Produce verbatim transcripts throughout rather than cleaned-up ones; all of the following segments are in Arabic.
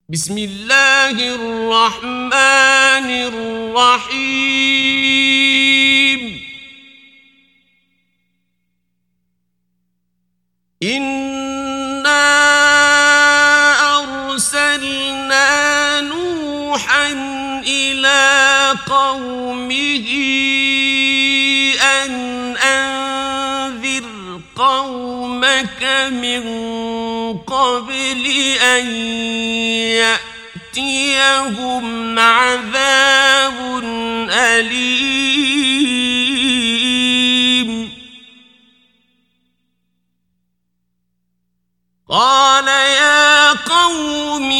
بسم الله الرحمن الرحيم. إنا أرسلنا نوحا إلى قومه أن أنذر قومك من قبل أن يأتيهم عذاب أليم. قال يا قوم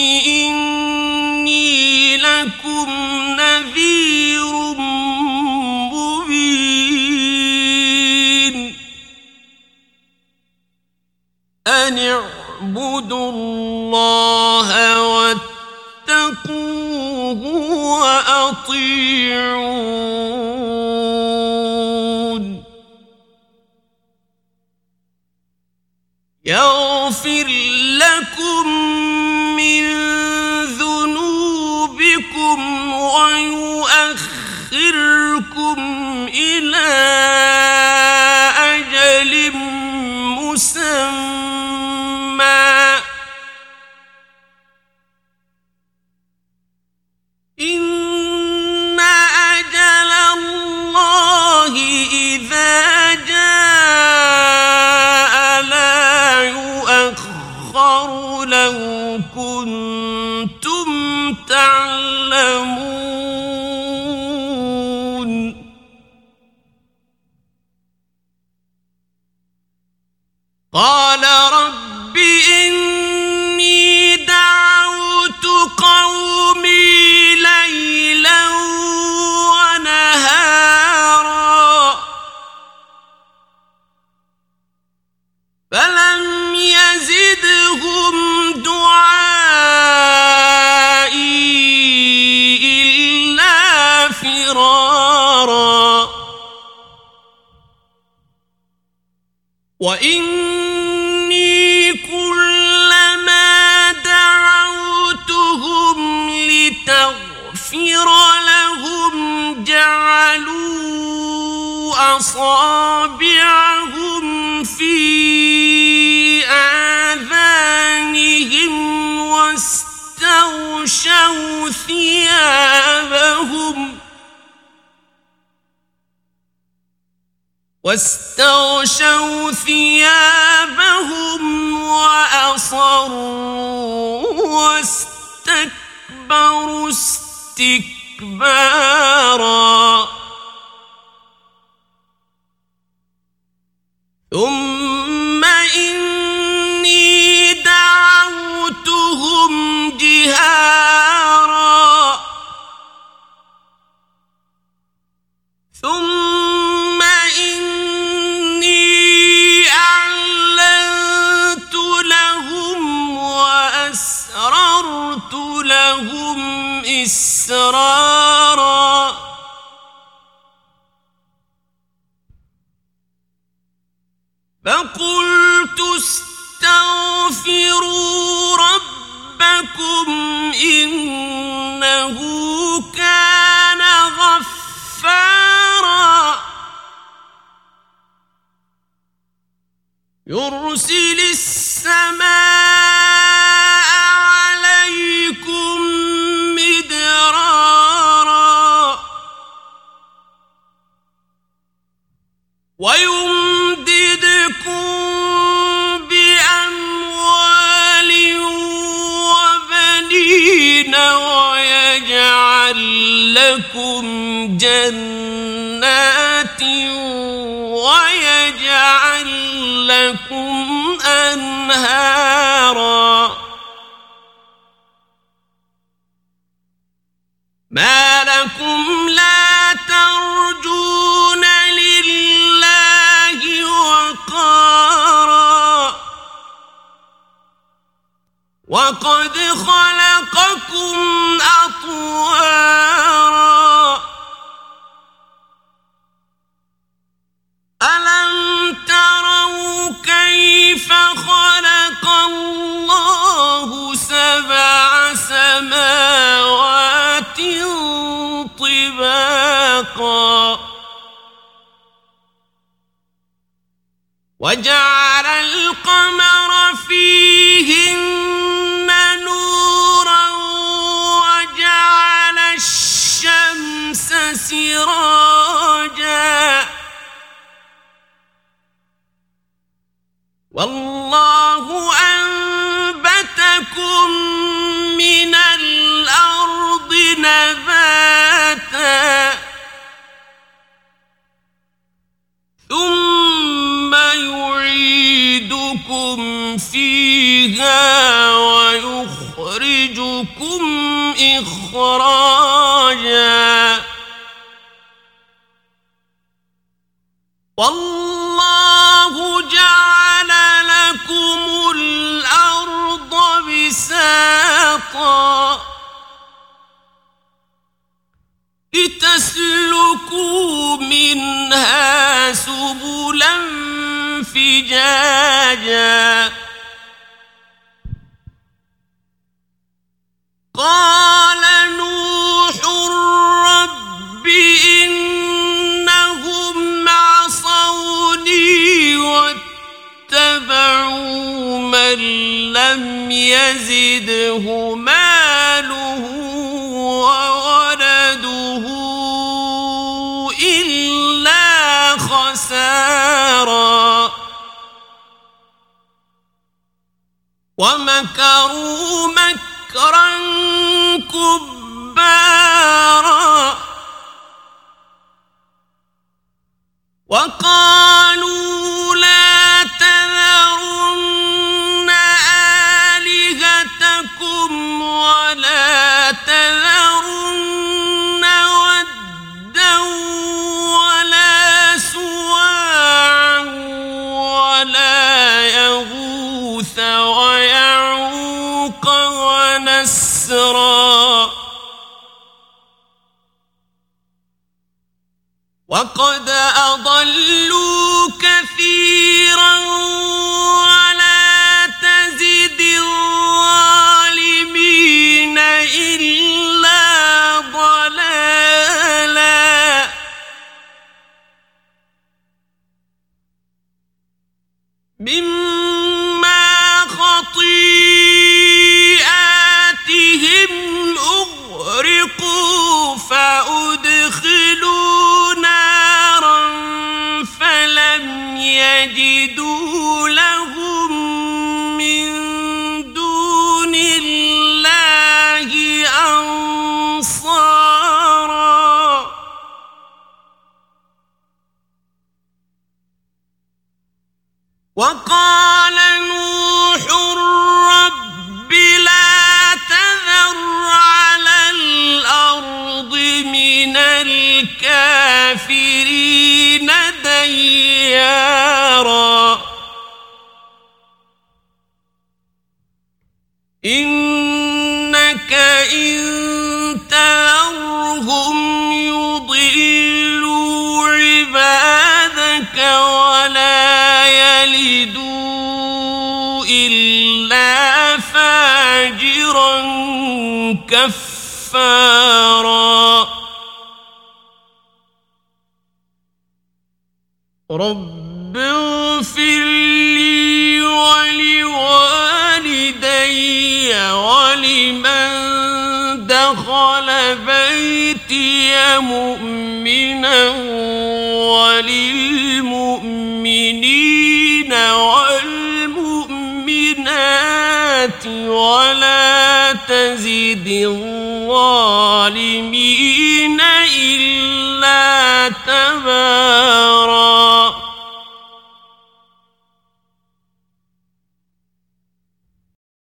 إني لكم نذير مبين أن اعبدوا الله واتقوه وأطيعون. يغفر لكم من ذنوبكم ويؤخركم إلى أجل مسمى إن أجل الله إذا جاء لا يؤخر لو كنتم تعلمون. قال رب إني دعوت قومي ليلا ونهارا فلم يزدهم دعائي إلا فرارا. وإني كلما دعوتهم لتغفر لهم جعلوا أصابعهم في آذانهم واستغشوا ثيابهم واستغشوا ثيابهم وأصروا واستكبروا استكبارا. ثم إني دعوتهم جهارا ثم إني أعلنت لهم وأسررت لهم إسرارا. فقلت استغفروا ربكم إنه كان غفارا يرسل السماء عليكم مدرارا ويمددكم بأموال وبنين ويجعل لكم جنات ويجعل لكم أنهارا. ما لكم لا ترجون لله وقارا وقد خلقكم أطوارا. ألم تروا كيف خلق الله سبع سماوات وجعل القمر فيهن نورا وجعل الشمس سراجا والله أنبتكم من الأرض نباتا ثم يعيدكم فيها ويخرجكم إخراجا والله جعل لكم الأرض بساطا لتسلكوا منها سبلا فجاجا قال نوح رب إنهم عصوني واتبعوا من لم يزده ماله وولده إلا خسارا ومكروا مكرا كبارا وقالوا لا تذرن آلهتكم ولا تذرن ودا ولا سواعا ولا يغوث ويعوق ونسرا وقد أضلوا كثيرا ولا تزد الظالمين إلا ضلالا مما خطيئاتهم أغرقوا فأدخلوا نارا فلم يجدوا لهم من دون الله أنصارا وقال نوح رب لا تذر على الأرض من الكافرين ديارا إنك إن تذرهم يضلوا عبادك ولا يلدوا إلا فاجرا كفارا رب اغفر لي ولوالدي ولمن دخل بيتي مؤمنا وللمؤمنين والمؤمنات ولا تزد الظالمين إلا تبارا